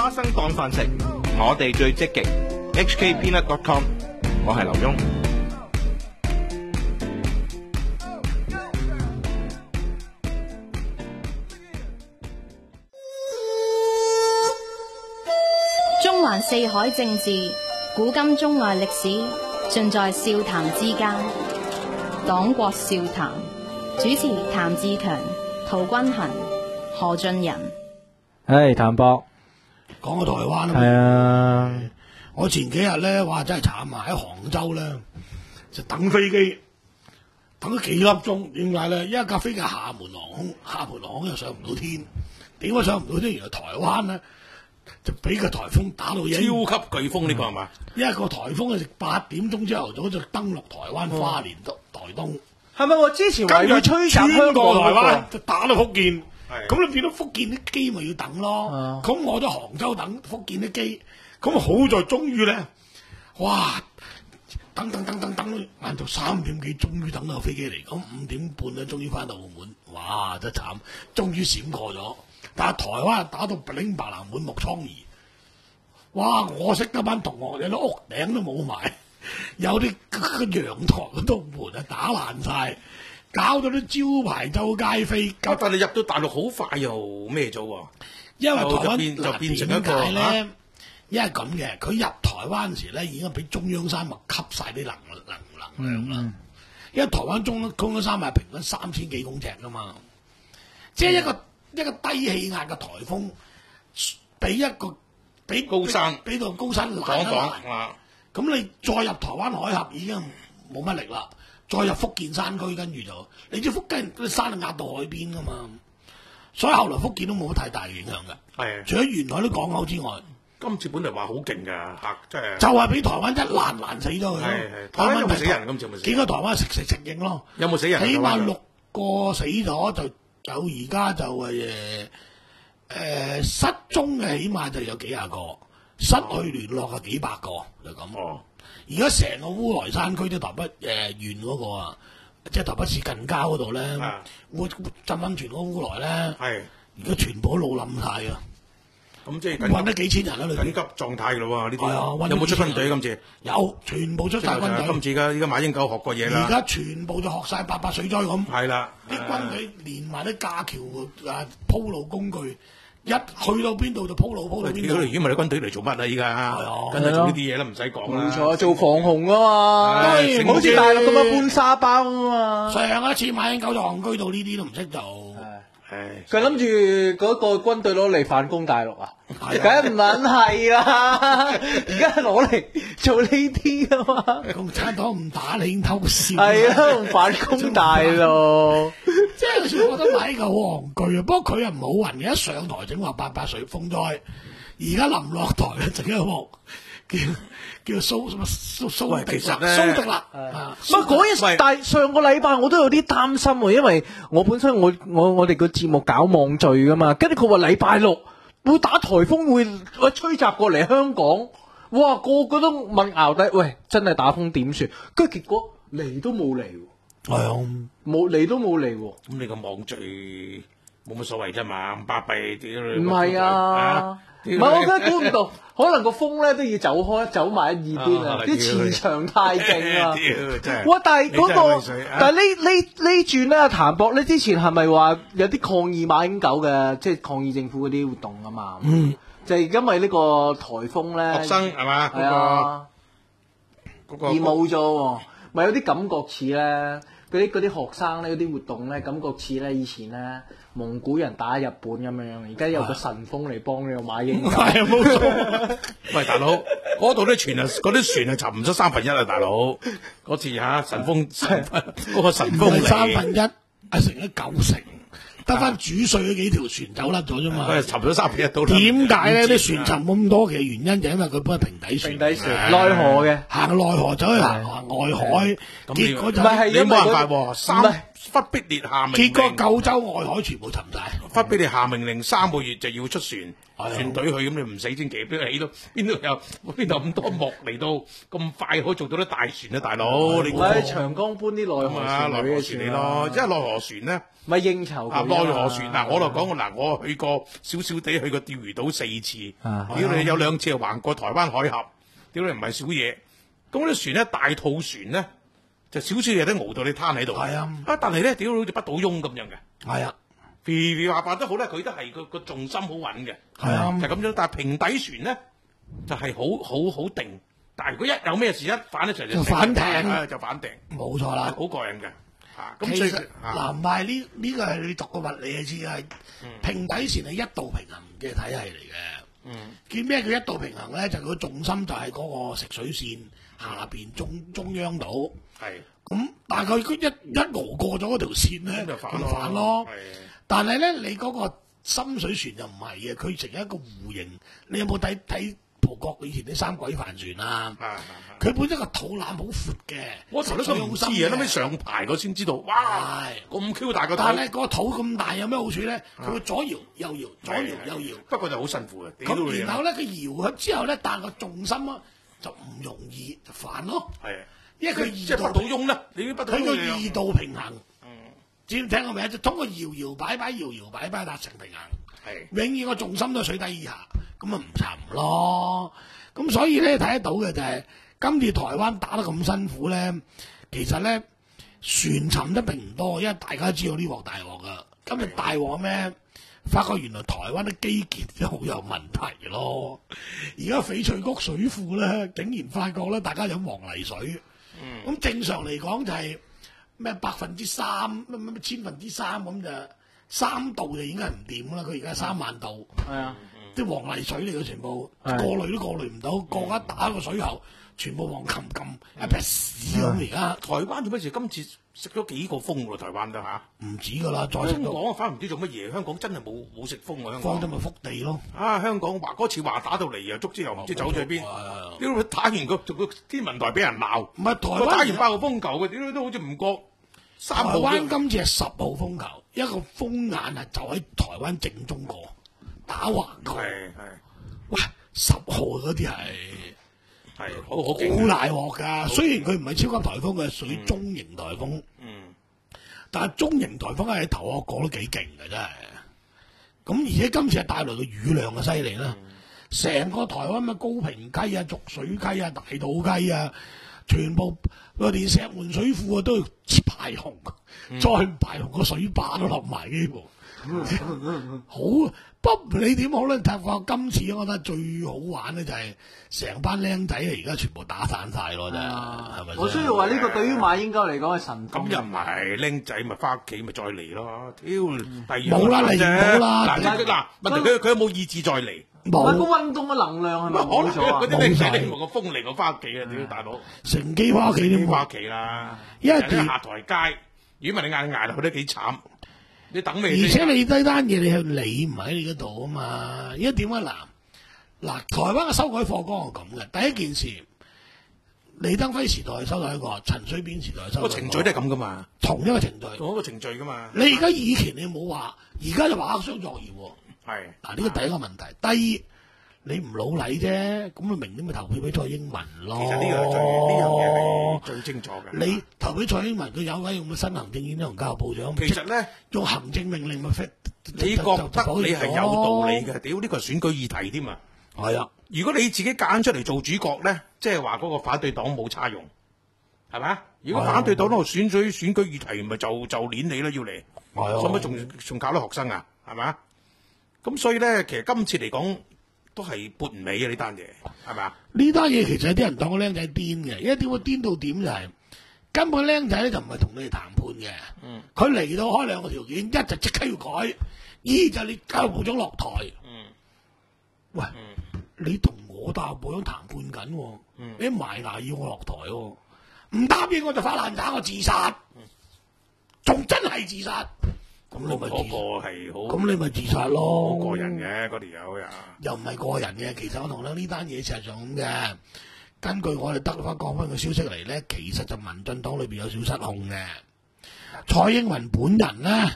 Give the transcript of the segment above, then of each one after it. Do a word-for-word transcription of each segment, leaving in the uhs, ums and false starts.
花生當飯食，我哋最積極。H K Peanut dot com， 我係劉墉。 中環四海政治，古今中外歷史，盡在笑談之間。黨國笑談，主持譚志強、陶君行、何俊仁。 唉，譚博講個台灣係啊， 我前幾日咧，哇真係慘啊！喺杭州咧就等飛機，等咗幾粒鐘。點解咧？因為架飛機廈門航空，廈門航空又上唔到天。點解上唔到天？原來台灣咧就俾個颱風打到超級颶風呢個係嘛？ 因為個颱風係八點鐘朝頭早就登陸台灣花蓮台東， 係咪我之前話要吹襲香港台灣就打到福建。咁係你變到福建啲機咪要等咯，咁、 啊、 我喺杭州等福建啲機，咁好在終於咧，哇！等等等等等，晏到三點幾，終於等到飛機嚟，咁五點半咧，終於翻到澳門，哇！真慘，終於閃過咗。但係台灣打到白領白藍滿目瘡痍，哇！我識得班同學有啲屋頂都冇埋，有啲個陽台嗰度門啊打爛晒。搞到啲招牌周街飛， 但係你入到大陸好快又咩咗喎？ 因為台灣就變就變成一個咧、 啊， 因為咁嘅，佢入台灣時咧已經俾中央山脈吸晒啲能能能量啦、嗯。因為台灣中中央山脈平均三千幾公尺噶嘛，即係一個、嗯、一個低氣壓嘅颱風，俾一個俾高山俾到高山攔一攔，咁你再入台灣海峽已經冇乜力啦。再入福建山區，跟住就你知福建啲山係壓到海邊噶嘛，所以後來福建都冇乜太大嘅影響嘅。 係， 除咗沿海啲港口之外， 今次本嚟話好勁㗎嚇，即係就係俾台灣一攔攔死咗佢。係係，台灣有冇死人？今次有冇死人？ 幾個台灣食食食應咯？ 有冇死人？ 起碼六個死咗，就有而家就係誒誒失蹤嘅，起碼就有幾廿個，失去聯絡嘅幾百個，就咁。 哦。 而家成個烏來山區啲台北誒縣嗰個啊，即係台北市近郊嗰度咧，烏浸溫泉嗰個烏來咧，而家全部都老冧晒啊！ 咁即係揾得幾千人喺裏邊， 緊急狀態㗎咯喎！呢啲有冇出軍隊今次？ 有，全部出晒軍隊。 今次而家而家馬英九學過嘢啦。 而家全部就學晒八八水災咁。 係啦， 啲軍隊連埋啲架橋啊鋪路工具。一去到邊度就鋪路鋪到邊度。 如果唔係你軍隊嚟做乜啊？依家梗係做呢啲嘢啦，唔使講啦。 冇錯，做防洪啊嘛，好似大陸咁樣搬沙包啊嘛。 上一次馬英九就戇居到呢啲都唔識做。 佢諗住嗰個軍隊攞嚟反攻大陸啊？梗係唔撚係啦，而家攞嚟做呢啲噶嘛。 共產黨唔打你已經偷笑。 係啊，反攻大陸。 即係有時我覺得買個好戇居啊，不過佢又唔好運嘅，一上台整話八八水風災，而家臨落台咧整一鑊叫叫蘇蘇蘇迪啦，蘇迪啦。 唔係嗰日，但係上個禮拜我都有啲擔心喎，因為我本身我我我哋個節目搞網聚噶嘛，跟住佢話禮拜六會打颱風會喂吹襲過嚟香港，哇個個都問淆低，喂真係打風點算？跟住結果嚟都冇嚟。係啊，冇嚟都冇嚟喎。 咁你個網聚冇乜所謂啫嘛，巴閉啲。 唔係啊，唔係我真係估唔到，可能個風咧都要走開，走埋一二邊啊！啲磁場太勁啊！哇！但係嗰個，但係呢呢呢轉咧，譚博咧之前係咪話有啲抗議馬英九嘅，即係抗議政府嗰啲活動啊嘛？嗯，就係因為呢個颱風咧， 學生係嘛？ 係啊， 嗰個而冇咗喎，咪有啲感覺似咧。嗰啲嗰啲學生咧，嗰啲活動咧，感覺似咧以前咧蒙古人打日本咁樣，而家有個神風嚟幫你個馬英九。 係啊，冇錯。 喂，大佬，嗰度啲船啊，嗰啲船啊沉唔出三分一啊，大佬。嗰次嚇神風，嗰個神風嚟。 三分一，係成咗九成。得翻主帥嗰幾條船走甩咗啫嘛， 佢係沉咗三分一到。 點解咧？啲船沉咁多嘅原因就因為佢本係平底船， 平底船內河嘅， 行內河走去行外海，結果就唔係你冇辦法喎，山忽必烈下命令， 結果九州外海全部沉晒， 發俾你下命令，三個月就要出船， 係船隊去，咁你唔死先奇，邊度起到邊度有邊度咁多幕嚟到咁快可以做到啲大船啊，大佬！你唔係長江搬啲內河啊， 船內河船嚟咯，因為內河船咧。 咪應酬啊， 佢內河船嗱，我就講過嗱，我去過少少地去過釣魚島四次， 啊屌你有兩次係橫過台灣海峽，屌你唔係少嘢。咁啲船咧大肚船咧就少少嘢都熬到你攤喺度， 係啊， 啊但係咧屌好似不倒翁咁樣嘅， 係啊， 肥肥滑滑都好咧，佢都係個個重心好穩嘅， 係啊就咁樣。但係平底船咧就係好好好定，但係如果一有咩事一反一齊就反艇啊就反艇， 冇錯啦。 好過癮嘅。啊，咁所以其實啊嗱，唔係呢呢個係你讀過物理就知係平底船係一度平衡嘅體系嚟嘅。 嗯， 叫咩叫一度平衡咧？就佢重心就係嗰個食水線下邊中中央度。 係咁大概佢一一熬過咗嗰條線咧， 咁就反佢咯反咯。 係但係咧，你嗰個深水船就唔係嘅，佢成一個弧形。你有冇睇睇葡國以前啲三鬼帆船啊？ 啊啊佢本身個肚腩好闊嘅， 我頭都都唔知啊，後尾上排我先知道，哇！ 係咁 Q 大個肚， 但係咧個肚咁大有咩好處咧？佢會左搖右搖，左搖右搖。 不過就好辛苦嘅。屌你咁然後咧，佢搖咗之後咧，但係個重心啊就唔容易就反咯。 係， 因為佢即係不二度倒翁啦，你啲不倒佢個翁你二度平衡。只要聽過未？就通過搖搖擺擺、搖搖擺擺達成平衡。 係永遠個重心都喺水底以下，咁啊唔沉咯。咁所以咧睇得到嘅就係、今次台灣打得咁辛苦咧，其實咧船沉得並唔多，因為大家知道呢鑊大鑊噶。今日大鑊咩？發覺原來台灣啲基建都好有問題咯。而家翡翠谷水庫咧，竟然發覺咧大家飲黃泥水。咁、 嗯、 正常嚟講就係咩百分之三，乜乜乜千分之三咁就三度就已經係唔掂啦。佢而家三萬度。 係啊， 啲黃泥水嚟嘅全部， 係過濾都過濾唔到，過一打個水喉，全部黃冚冚一撇屎咁而家。 台灣做乜事？今次食咗幾個風喎，台灣都嚇。 唔止㗎啦，再食到香港反而唔知做乜嘢，香港真係冇冇食風喎，香港。 放咗咪福地咯。 啊！香港話嗰次話打到嚟又足之後唔知走咗去邊， 係屌打完個個天文台俾人鬧， 唔係台我打完灣， 八號風球嘅，屌都好似唔覺三台號灣今次係十號風球，一個風眼係就喺台灣正中過，打橫過。 係係喂，十號嗰啲係係好好好勁。 大鑊㗎。雖然佢唔係超級颱風嘅，屬於中型颱風。 嗯， 但係中型颱風喺頭我講得幾勁嘅真係，咁而且今次係帶來嘅雨量嘅犀利啦，成個台灣嘅高屏溪啊、濁水溪啊、大肚溪啊，全部我連石門水庫啊都要排洪，再唔排洪個水壩都落埋幾乎，好不你點好咧？睇法今次我覺得最好玩咧就係成班僆仔啊，而家全部打散晒咯，真係係咪先？ 我需要話呢個對於馬英九嚟講係神風。 咁又唔係僆仔咪翻屋企咪再嚟咯，屌第二冇啦嚟唔到啦嗱嗱嗱，問題佢佢有冇意志再嚟？ 唔係個冇運動嘅能量係咪可能冇咗啊嗰？啲僆仔冇晒你望個風嚟，我翻屋企啊！屌大佬， 乘機翻屋企添喎。 翻屋企啦， 因為人哋下台階，如果唔係你捱捱落去都幾慘。你等未？ 而且你呢單嘢你係你唔喺你嗰度啊嘛，而家點解嗱嗱台灣嘅修改課綱係咁嘅，第一件事李登輝時代修改過，陳水扁時代修改過個程序都係咁噶嘛， 同一個程序。 同一個程序噶嘛。 你而家以前你冇話，而家就話黑箱作業喎。 係嗱呢個第一個問題，第二你唔老禮啫，咁你明年咪投票俾蔡英文咯。 其實呢個係最呢樣嘢係最清楚嘅。 你投俾蔡英文，佢有位用嘅新行政院同教育部長， 其實咧， 用行政命令咪 fit。 你覺得你係有道理嘅？屌呢個係選舉議題添啊！ 係啊。 如果你自己揀出嚟做主角咧，即係話嗰個反對黨冇差用，係咪？如果反對黨度選舉選舉議題，咪就就攆你啦，要嚟， 係啊使乜仲仲搞到學生啊？係咪？咁所以咧，其實今次嚟講都係撥唔尾嘅呢單嘢，係咪啊？ 呢單嘢其實有啲人當個僆仔癲嘅，因為點會癲到點就係、根本僆仔咧就唔係同你哋談判嘅， 嗯， 佢嚟到開兩個條件，一就即刻要改，二就你教育部長落台。 嗯， 喂， 嗯你同我教育部長談判緊喎， 嗯你埋牙要我落台喎，唔答應我就發爛渣，我自殺，仲真係自殺，咁你咪嗰自個係好咁你咪自殺咯， 好過人嘅嗰條友呀。 又唔係個人嘅，其實我同你呢單嘢事實上咁嘅。根據我哋得翻講翻個消息嚟咧，其實就民進黨裏邊有少失控嘅。蔡英文本人咧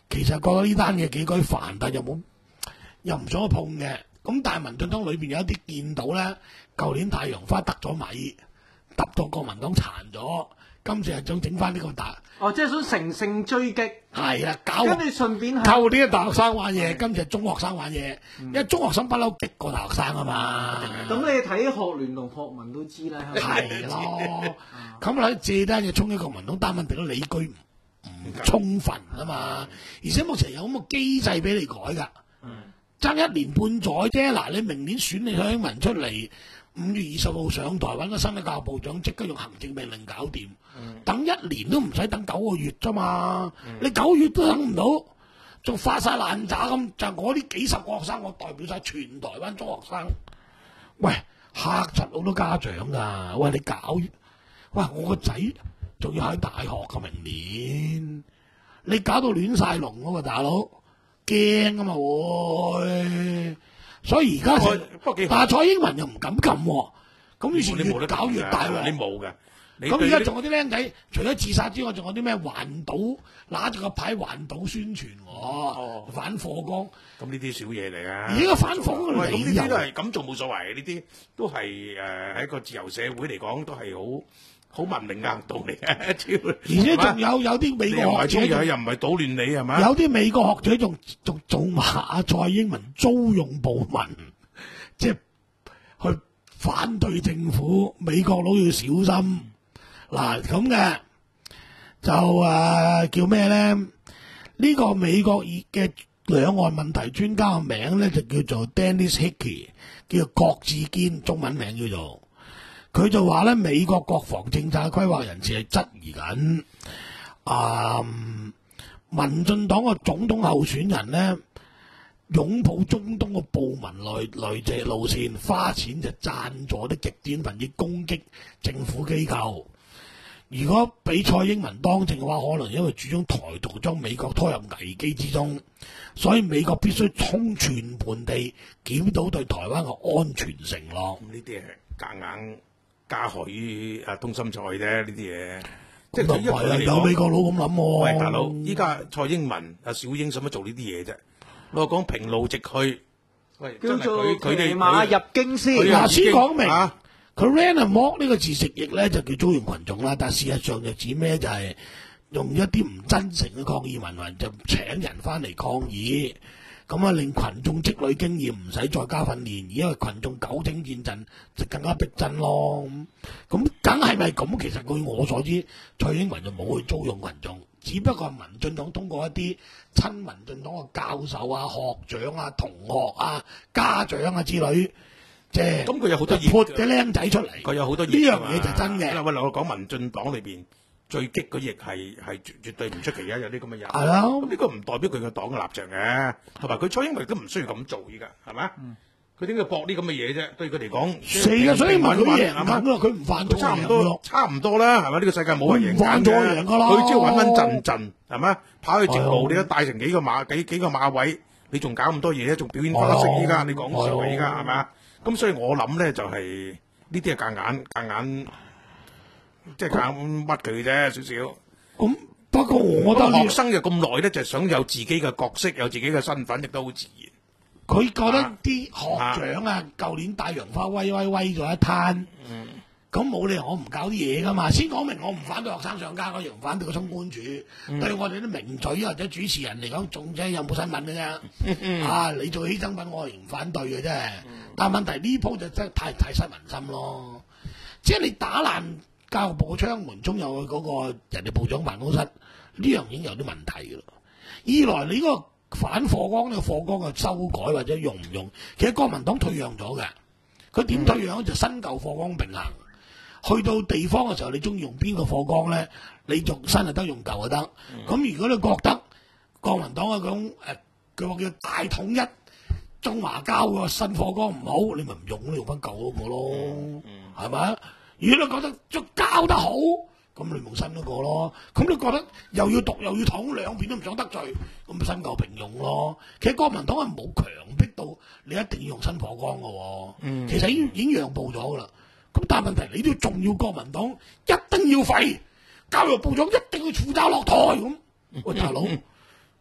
其實覺得呢單嘢幾鬼煩，但又冇又唔想去碰嘅。咁但係民進黨裏邊有一啲見到咧，舊年太陽花得咗米，揼到國民黨殘咗，今次係想整翻呢個大。 哦，即係想乘勝追擊。 係啊，搞跟住順便係舊年大學生玩嘢，今次係中學生玩嘢，因為中學生不嬲激過大學生啊嘛。 咁你睇學聯同學民都知啦。 係咯，咁你借單嘢衝擊國民黨，但問題都理據唔唔充分啊嘛，而且目前有咁嘅機制俾你改㗎。爭一年半載啫，嗱你明年選你蔡英文出嚟，五月二十號上台揾個新嘅教育部長，即刻用行政命令搞掂，嗯、等一年都唔使等九個月啫嘛，嗯、你九個月都等唔到，仲發晒爛渣咁，就我啲幾十個學生，我代表晒全台灣中學生，喂嚇窒好多家長㗎，喂你搞，喂我個仔仲要喺大學㗎明年，你搞到亂晒龍嗰個大佬。驚啊嘛會，所以而家但係蔡英文又唔敢撳喎，咁於是越搞越大喎。 你冇嘅， 咁而家仲有啲僆仔，除咗自殺之外，仲有啲咩環島拿住個牌環島宣傳喎，哦、反課綱。 咁呢啲小嘢嚟啊！ 而家反課綱嘅理由， 呢啲都係咁做冇所謂，呢啲都係誒喺一個自由社會嚟講都係好。好文明硬道嚟嘅，而且仲有有啲美國學者又唔係搗亂你係咪？ 有啲美國學者仲仲做埋阿蔡英文租用部門，即係去反對政府。美國佬要小心嗱咁嘅，就誒、呃、叫咩咧？呢、呢個美國嘅兩岸問題專家嘅名咧就叫做 Dennis Hickey， 叫做郭志堅，中文名叫做。佢就話咧，美國國防政策規劃人士係質疑緊，啊、嗯，民進黨嘅總統候選人咧，擁抱中東嘅暴民內內政路線，花錢就贊助啲極端分子攻擊政府機構。如果俾蔡英文當政嘅話，可能因為主張台獨將美國拖入危機之中，所以美國必須充全盤地檢討對台灣嘅安全承諾。 呢啲係夾硬加害於啊東深菜啫，呢啲嘢。即係因為有美國佬咁諗喎。 喂，大佬，依家蔡英文、阿小英使乜做呢啲嘢啫？我講平路直去，喂， 叫做佢哋馬入京先。 嗱，先講明， 啊、 佢 ran amok 呢個字直譯咧就叫租用群眾啦，但事實上就指咩？就係用一啲唔真誠嘅抗議民運，就請人翻嚟抗議。咁啊，令群眾積累經驗，唔使再加訓練，而因為群眾久經戰陣，就更加逼真咯。咁梗係咪咁？其實據我所知，蔡英文就冇去租用群眾，只不過係民進黨通過一啲親民進黨嘅教授啊、學長啊、同學啊、家長啊之類，即係咁佢有好多潑嘅僆仔出嚟。 佢有好多呢樣嘢就真嘅。 喂，我講民進黨裏邊最激嗰翼係係絕絕對唔出奇嘅，有啲咁嘅人。 係啊， 咁呢個唔代表佢個黨嘅立場嘅，同埋佢蔡英文都唔需要咁做依家，係咪？佢點解搏啲咁嘅嘢啫？對佢嚟講， 死嘅所以問佢贏係嘛？佢唔犯錯差唔多，差唔多啦，係咪？呢個世界冇人贏犯錯贏㗎啦。 佢只要穩穩陣陣，係咪？跑去直路，你都帶成幾個馬幾幾個馬位，你仲搞咁多嘢，仲表演花式依家，你講笑依家係咪？咁所以我諗咧就係呢啲係夾硬夾硬，即係夾硬屈佢啫，少少。咁不過我覺得學生就咁耐咧，就想有自己嘅角色，有自己嘅身份，亦都好自然。 佢覺得啲學長啊，舊年大洋花威威威咗一攤，咁冇理由我唔搞啲嘢噶嘛。先講明我唔反對學生上街，我亦唔反對個衝關注。嗯、對我哋啲名嘴或者主持人嚟講，仲即係有冇新聞嘅啫。嗯、啊，你做犧牲品，我亦唔反對嘅啫。嗯、但係問題呢鋪就真係太太失民心咯。即係你打爛教育部嘅窗門，中有嗰個人哋部長辦公室，呢樣已經有啲問題㗎啦。二來你嗰個反課綱呢個課綱嘅修改或者用唔用，其實國民黨退讓咗嘅。佢點退讓就新舊課綱並行。去到地方嘅時候，你中意用邊個課綱咧？你用新就得，用舊就得。咁、嗯、如果你覺得國民黨嗰種誒，佢話叫大統一中華交個新課綱唔好，你咪唔用，你用翻舊嗰個咯，係咪、嗯？如果你覺得將交得好，咁你用新嗰個咯。咁你覺得又要獨又要統，兩邊都唔想得罪，咁新舊並用咯。其實國民黨係冇強迫到你一定要用新課綱嘅，嗯、其實已經已經讓步咗噶啦。咁但係問題，你都仲要國民黨一定要廢，教育部長一定要負責落台咁。喂，大佬，呢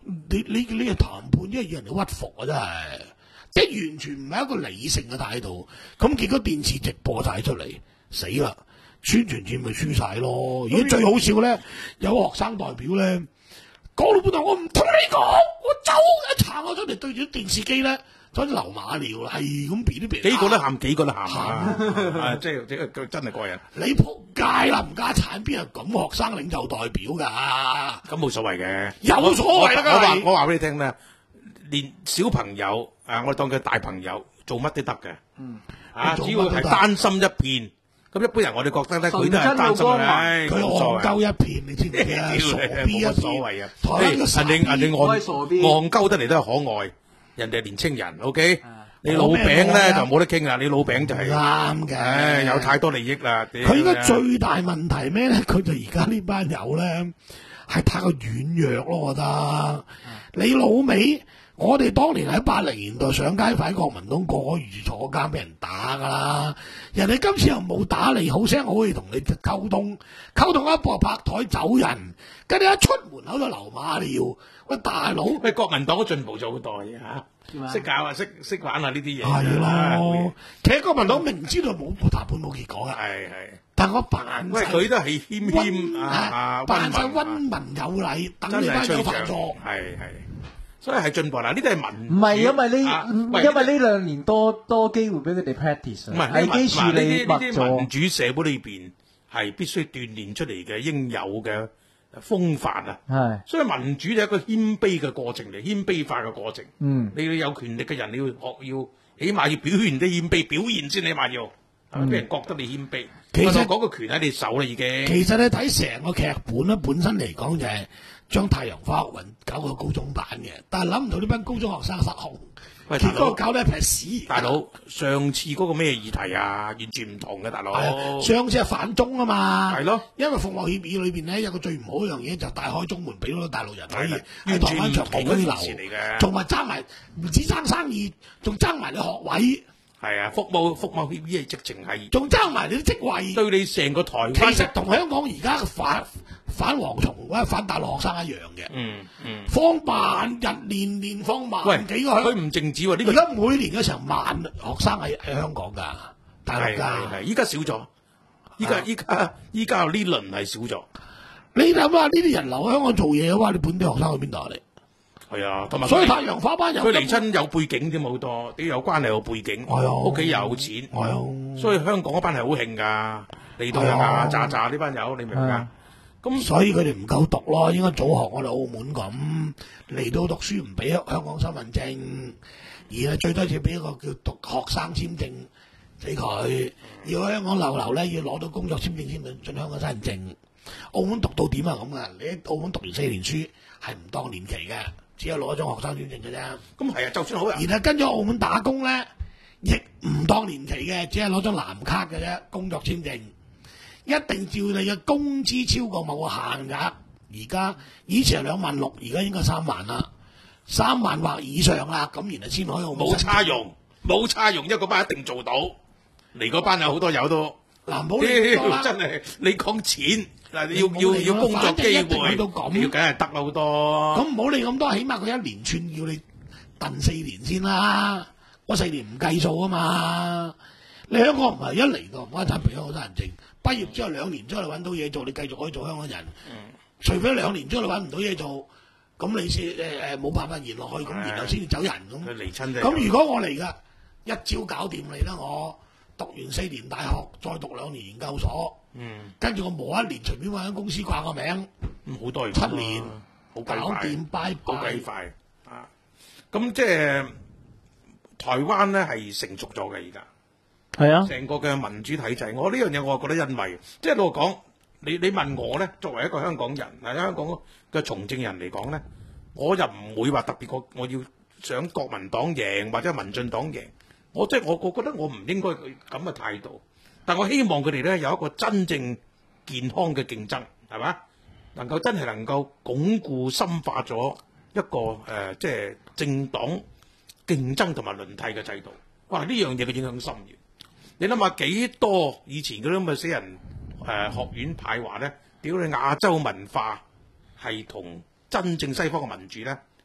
你你你嘅談判，因為要人哋屈服啊，真係，即係完全唔係一個理性嘅態度。咁結果電視直播晒出嚟，死啦！宣傳戰咪輸晒咯。而家最好笑咧，有個學生代表咧講到半途，我唔同你講，我走一撐我出嚟對住電視機咧。嗰啲流馬尿啦，係咁變啲變， 幾個都喊，幾個都喊啊！即係即係真係過癮。 你仆街啦，唔家產邊有咁學生領袖代表㗎？ 咁冇所謂嘅， 有所謂啦。 我話我話俾你聽咩？連小朋友啊，我當佢大朋友做乜都得嘅。嗯，啊，只要係擔心一片。咁一般人我哋覺得咧，佢都係擔心嘅， 佢戇鳩一片，你知唔知啊？傻逼一片， 所謂啊！人哋人哋戇戇鳩得嚟都係可愛。人哋係年青人 ，OK？、啊、你老餅咧就冇得傾啦，你老餅就係啱嘅， 唉，有太多利益啦。 佢而家最大問題咩咧？佢就而家呢班友咧係太過軟弱咯，我覺得。啊、你老味，我哋當年喺八零年代上街反國民黨，個個預坐監俾人打噶啦。人哋今次又冇打你，好聲好氣同你溝通，溝通一步拍台走人，跟住一出門口就流馬尿。喂，大佬， 喂，國民黨都進步咗好多嘢嚇，識搞啊，識識玩啊呢啲嘢。 係咯，其實國民黨明知道冇談判冇結果嘅， 係係， 但我扮喂佢都係謙謙啊， 扮晒溫文有禮，等你班友犯錯。 係係，所以係進步啦。呢啲係民唔係因為呢，因為呢兩年多多機會俾佢哋 practice， 唔係危機處理密咗。 民主社會裏邊係必須鍛鍊出嚟嘅應有嘅風範啊，係，所以民主就係一個謙卑嘅過程嚟，謙卑化嘅過程。嗯，你要有權力嘅人，你要學要，起碼要表現啲謙卑，表現先起碼要，係咪俾人覺得你謙卑？其實嗰個權喺你手啦，已經。其實你睇成個劇本咧，本身嚟講就係將太陽花學運搞個高中版嘅，但係諗唔到呢班高中學生失控。喂，結果搞到一撇屎。大佬，上次嗰個咩議題啊，完全唔同嘅，大佬。上次係反中啊嘛。係咯。因為服務協議裏邊咧有個最唔好一樣嘢，就大開中門俾好多大陸人可以喺台灣長期居留，同埋爭埋唔止爭生意，仲爭埋你學位。係啊，服務服務協議係直情係，仲爭埋你啲職位。對你成個台灣，其實同香港而家嘅反反蝗蟲或者反大陸學生一樣嘅。嗯嗯。放萬日年年放萬幾個，佢唔淨止喎。呢個而家每年有成萬學生喺喺香港㗎，大陸㗎。係係，依家少咗。依家依家依家呢輪係少咗。你諗下呢啲人留喺香港做嘢嘅話，你本地學生去邊度嚟？係啊，同埋所以太陽花班有佢嚟親有背景啫，好多啲有關係有背景，屋企有錢，所以香港嗰班係好興噶，嚟到又牙喳喳呢班友，你明唔明啊？咁所以佢哋唔夠讀咯，應該早學我哋澳門咁嚟到讀書，唔俾香港身份證，而係最多只俾一個叫讀學生簽證俾佢。要喺香港留留咧，要攞到工作簽證先進進香港身份證。澳門讀到點啊咁噶？你喺澳門讀完四年書係唔當年期嘅。只有攞張學生簽證嘅啫，咁係啊，就算好人，然後跟咗澳門打工咧，亦唔當年期嘅，只係攞張藍卡嘅啫，工作簽證，一定照你嘅工資超過某個限額，而家以前係兩萬六，而家應該三萬啦，三萬或以上啦，咁然後先可以冇差用，冇差用，一個班一定做到，嚟嗰班有好多友都，嗱冇你真係你講錢。嗱，要要要工作機會，要梗係得啦好多。咁唔好理咁多，起碼佢一連串要你燉四年先啦。我四年唔計數啊嘛。你香港唔係一嚟到唔該賺俾咗好多人證，畢業之後兩年之後你揾到嘢做，你繼續可以做香港人。嗯、除非兩年之後你揾唔到嘢做，咁你先誒誒冇辦法延落去，咁然後先至走人咁。佢離親啫。咁如果我嚟噶，一朝搞掂你啦，我讀完四年大學，再讀兩年研究所。嗯，跟住我磨一年，隨便揾間公司掛個名，咁好多七年，好搞掂，拜拜，好鬼快啊！咁即係台灣咧係成熟咗嘅而家，係啊，成個嘅民主體制，我呢樣嘢我係覺得欣慰。即係老實講，你你問我咧，作為一個香港人，嗱香港嘅從政人嚟講咧，我又唔會話特別我我要想國民黨贏或者民進黨贏，我即係我我覺得我唔應該咁嘅態度。但我希望佢哋咧有一個真正健康嘅競爭，係嘛？能夠真係能夠鞏固深化咗一個誒、呃，即係政黨競爭同埋輪替嘅制度。哇！呢樣嘢嘅影響深遠。你諗下幾多以前嗰啲咁嘅死人誒、呃、學院派話咧，屌你亞洲文化係同真正西方嘅民主咧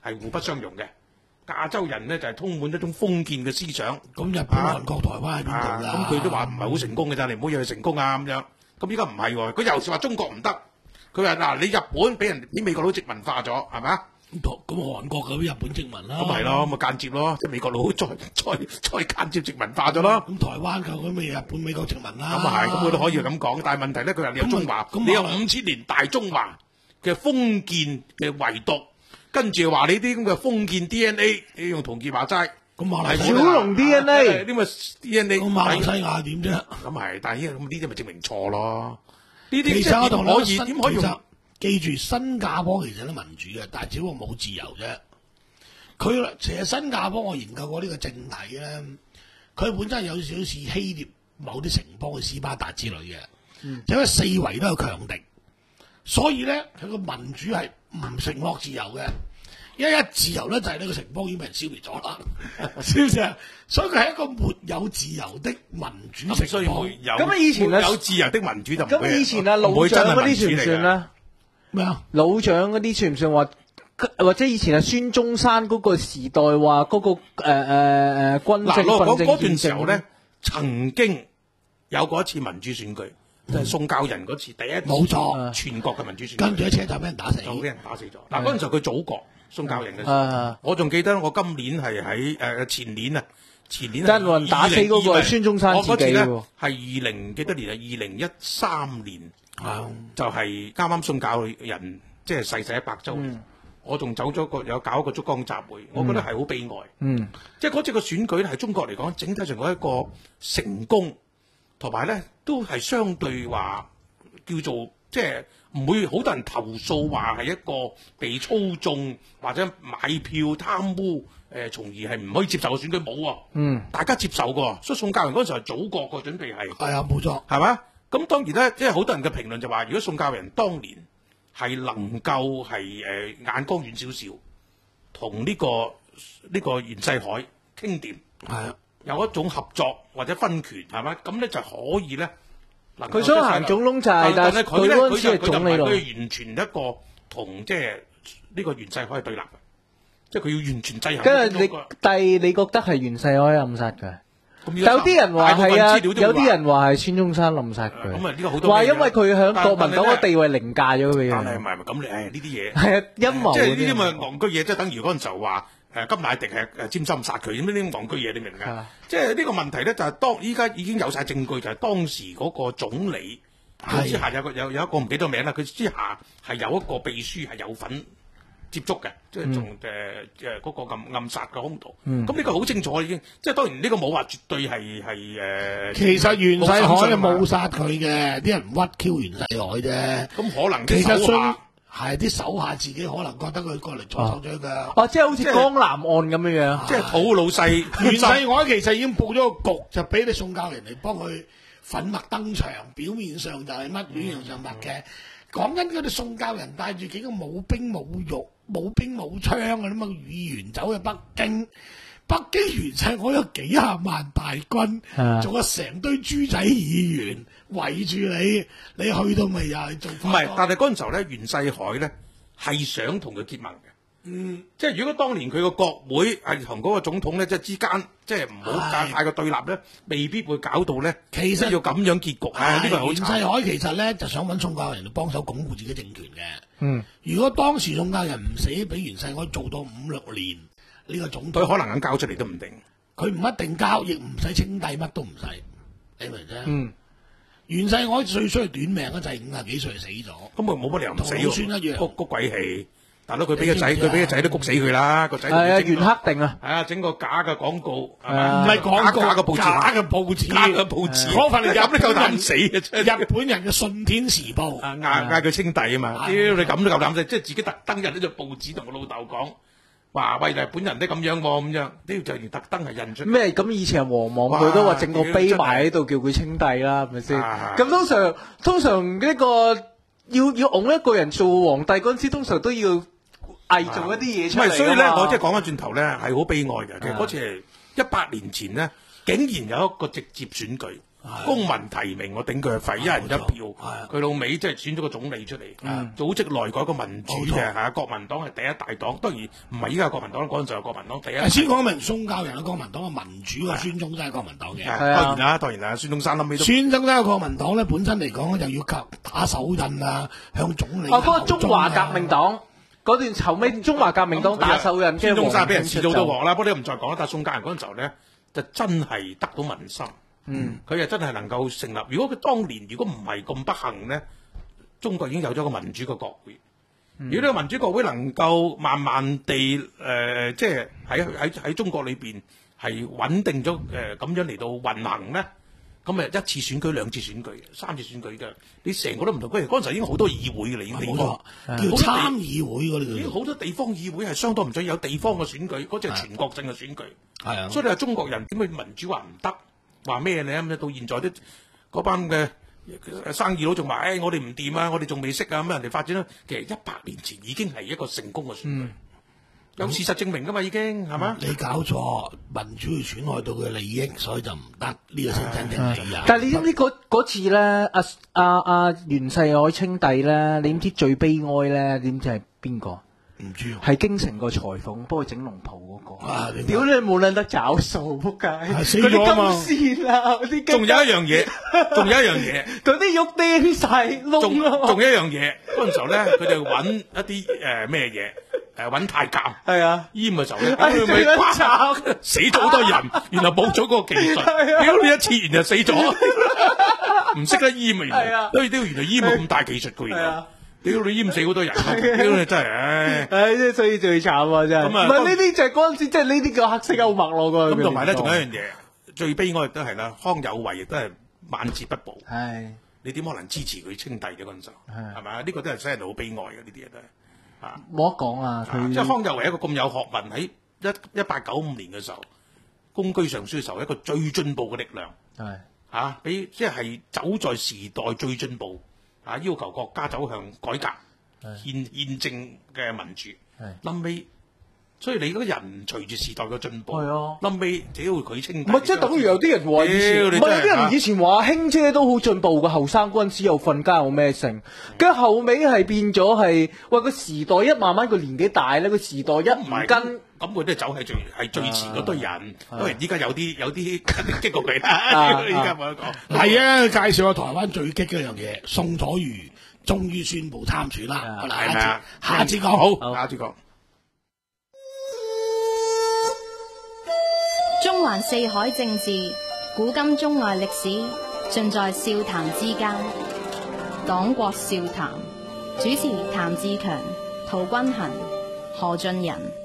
係互不相容嘅。亞洲人咧就係充滿一種封建嘅思想。 咁日本、韓國、台灣喺邊度㗎？ 咁佢都話唔係好成功嘅咋，你唔好以為成功啊咁樣。咁依家唔係喎，佢又是話中國唔得。佢話嗱，你日本俾人俾美國佬殖民化咗，係咪啊？ 咁咁韓國咁日本殖民啦。 咁係咯，咪間接咯，即係美國佬再再再間接殖民化咗咯。 咁台灣就咁咪日本美國殖民啦。 咁啊係，咁佢都可以咁講。但係問題咧，佢話你有中華，你有五千年大中華嘅封建嘅遺毒，跟住話你啲咁嘅封建 D N A，你用陶傑話齋。 咁馬來小龍 D N A， 啲咪 D N A。 咁馬來西亞點啫？ 咁係，但係呢咁呢啲咪證明錯咯。呢啲其實我同可以點可以用？ 記住新加坡其實都民主嘅，但係只不過冇自由啫。佢其實新加坡我研究過呢個政體咧，佢本身有少少似希臘某啲城邦嘅斯巴達之類嘅，嗯、因為四圍都有強敵，所以咧佢個民主係唔承諾自由嘅。一一自由咧就係呢個城邦已經俾人消滅咗啦，知唔知啊？所以佢係一個沒有自由的民主城邦。 咁啊，以前沒有自由的民主就唔會。 咁以前啊，老蔣嗰啲算唔算啊？ 咩啊？ 老蔣嗰啲算唔算話？或者以前係孫中山嗰個時代話嗰、那個誒誒誒軍政訓政嗰段時候咧，曾經有過一次民主選舉，就係、是、宋教仁嗰次第一次冇錯全國嘅民主選舉。 跟住喺車站俾人打死， 就俾人打死咗。嗱嗰陣時候佢祖國宋教仁嘅時候， 啊、 我仲記得我今年係喺誒前年啊，前年真運打死嗰個係孫中山自己喎。 係二零幾多年啊？二零一三年。啊！就係啱啱宋教仁即係逝世一百週年，嗯、我仲走咗個有搞一個燭光集會，我覺得係好悲哀。嗯，即係嗰次個選舉係中國嚟講整體上嗰一個成功，同埋咧都係相對話叫做即係唔會好多人投訴話係一個被操縱或者買票貪污誒，從而係唔可以接受嘅選舉冇喎。嗯，大家接受過，所以宋教仁嗰陣時係祖國個準備係係啊，冇錯， 係嘛？咁當然咧，即係好多人嘅評論就話，如果宋教仁當年係能夠係誒、呃、眼光遠少少，同呢、這個呢、這個袁世凱傾掂，係啊，有一種合作或者分權係咪？咁咧就可以咧。 佢想行總統制，但係佢嗰陣時係總理咯。 佢完全一個同即係呢個袁世凱係對立嘅，即係佢要完全制衡。 跟住你，但係你覺得係袁世凱暗殺嘅？有啲人話係啊，有啲人話係孫中山暗殺佢。咁啊，呢個好多話因為佢響國民黨嘅地位凌駕咗佢。 但係唔係唔係咁你誒呢啲嘢係啊陰謀。 即係呢啲咪戇居嘢，即係等於嗰陣時候話誒甘迺迪係誒尖心殺佢咁呢啲戇居嘢，你明唔明？即係呢個問題咧，就係當依家已經有晒證據，就係當時嗰個總理佢之下有個有有一個唔記得名啦，佢之下係有一個秘書係有份接觸嘅，即係從誒誒嗰個暗暗殺嘅兇徒。咁呢個好清楚已經，即係當然呢個冇話絕對係係誒。 其實袁世凱冇殺佢嘅，啲人屈 Q 袁世凱啫。 咁可能其實信係啲手下自己可能覺得佢過嚟做手掌㗎。 哦，即係好似江南案咁樣樣， 即係土老細袁世凱其實已經佈咗個局，就俾你宋教仁嚟幫佢粉墨登場，表面上就係乜，表面上乜嘅。講緊嗰啲宋教仁帶住幾個冇兵冇肉、冇兵冇槍嘅咁嘅議員走去北京，北京袁世凱有幾廿萬大軍，仲有成堆豬仔議員圍住你，你去到咪又係做？ 唔係，但係嗰陣時候咧，袁世凱咧係想同佢結盟嘅。嗯，即係如果當年佢個國會係同嗰個總統咧，即係之間即係唔好太太過對立咧，未必會搞到咧。 其實要咁樣結局，係呢個係好慘。 袁世凱其實咧就想揾宋教仁嚟幫手鞏固自己政權嘅。 嗯， 如果當時宋教仁唔死，俾袁世凱做到五六年呢個總統， 佢可能肯交出嚟都唔定。 佢唔一定交，亦唔使稱帝，乜都唔使，你明啫？ 嗯， 袁世凱最衰短命啊，就係五十幾歲死咗。 咁咪冇乜理由唔死喎，孫一樣谷谷鬼氣。大佬佢俾個仔，佢俾個仔都谷死佢啦！個仔係啊，袁克定啊， 係啊，整個假嘅廣告， 唔係廣告， 假嘅報紙， 假嘅報紙， 假嘅報紙， 嗰份咁都夠膽死嘅， 日本人嘅《信天時報》 嗌嗌佢稱帝啊嘛！屌你咁都夠膽死，即係自己特登印呢隻報紙同我老豆講，話喂日本人都咁樣喎咁樣，呢就要特登係印出咩？咁以前黃莽佢都話整個碑埋喺度叫佢稱帝啦，係咪先？咁通常通常呢個要要拱一個人做皇帝嗰陣時，通常都要偽造一啲嘢出嚟。 唔係，所以咧，我即係講翻轉頭咧，係好悲哀嘅。其實嗰次係一百年前咧，竟然有一個直接選舉， 公民提名我頂佢係廢，一人一票，佢老尾即係選咗個總理出嚟，組織內閣個民主嘅嚇，國民黨係第一大黨，當然唔係依家國民黨，嗰陣時候國民黨第一。 先講明宋教仁嘅國民黨嘅民主嘅孫中山係國民黨嘅， 當然啦，當然啦，孫中山諗尾都。 孫中山嘅國民黨咧本身嚟講就要靠打手印啊，向總理。 哦，嗰個中華革命黨。嗰段後尾中華革命黨打手印， 孫中山俾人刺到都鑊啦。不過你唔再講啦。但係宋教仁嗰陣時候咧，就真係得到民心。嗯，佢又真係能夠成立。如果佢當年如果唔係咁不幸咧，中國已經有咗個民主嘅國會。嗯、如果呢個民主國會能夠慢慢地誒、呃，即係喺喺喺中國裏邊係穩定咗誒咁樣嚟到運行咧。咁咪一次選舉、兩次選舉、三次選舉嘅，你成個都唔同。嗰陣時已經好多議會嘅啦，已經地方叫參議會嗰啲， 已經好多地方議會係相當唔準有地方嘅選舉，嗰隻係全國性嘅選舉。係啊，所以你話中國人點解民主話唔得？話咩咧？咁到現在都嗰班嘅生意佬仲話，誒我哋唔掂啊，我哋仲未識啊，咁人哋發展咧，其實一百年前已經係一個成功嘅選舉。嗯有事實證明噶嘛，已經係嘛？ 你搞錯，民主會損害到佢嘅利益，所以就唔得。呢個先真正理由。 但係你知唔知嗰嗰次咧，阿阿阿袁世凱稱帝咧，你唔知最悲哀咧，點知係邊個？ 唔知。係京城個裁縫幫佢整龍袍嗰個。 啊！ 屌你冇撚得找數，仆街！ 死咗啊嘛！ 嗰啲金線啊，嗰啲。 仲有一樣嘢，仲有一樣嘢， 嗰啲肉釘晒窿咯。 仲有一樣嘢，嗰陣時候咧，佢哋揾一啲誒咩嘢？誒，揾太監係啊， 閹嘅時候咧，佢咪哇死咗好多人，然後冇咗嗰個技術，屌你一切完就死咗，唔識得閹啊！原來，因為屌原來閹冇咁大技術嘅，原來，屌你閹死好多人，屌你真係，唉， 唉，即係所以最慘啊！真係，唔係呢啲就係嗰陣時，即係呢啲叫黑色幽默咯。個咁同埋咧，仲有一樣嘢，最悲哀亦都係啦，康有為亦都係晚節不保。 係， 你點可能支持佢稱帝嘅嗰陣時候？係咪啊？呢個都係使人好悲哀嘅，呢啲嘢都係。 冇得講啊！佢即係康有為一個咁有學問，喺一一八九五年嘅時候，公居上書嘅時候，一個最進步嘅力量係嚇，俾即係走在時代最進步啊！要求國家走向改革、憲憲政嘅民主。臨尾，所以你嗰個人隨住時代嘅進步，臨尾只要佢稱帝。 唔係即係等於有啲人話以前，唔係有啲人以前話興姐都好進步嘅，後生嗰陣時又瞓覺又咩性，跟住後尾係變咗係，喂個時代一慢慢個年紀大咧，個時代一唔跟， 咁佢都走係最係最前嗰堆人。當然依家有啲有啲激過佢啦，依家冇得講。 係啊，介紹下台灣最激嘅一樣嘢，宋楚瑜終於宣布參選啦。好啦， 係咪啊？ 下次講好， 下次講。 中環四海政治，古今中外歷史，盡在笑談之間。黨國笑談，主持譚志強、陶君衡、何俊仁。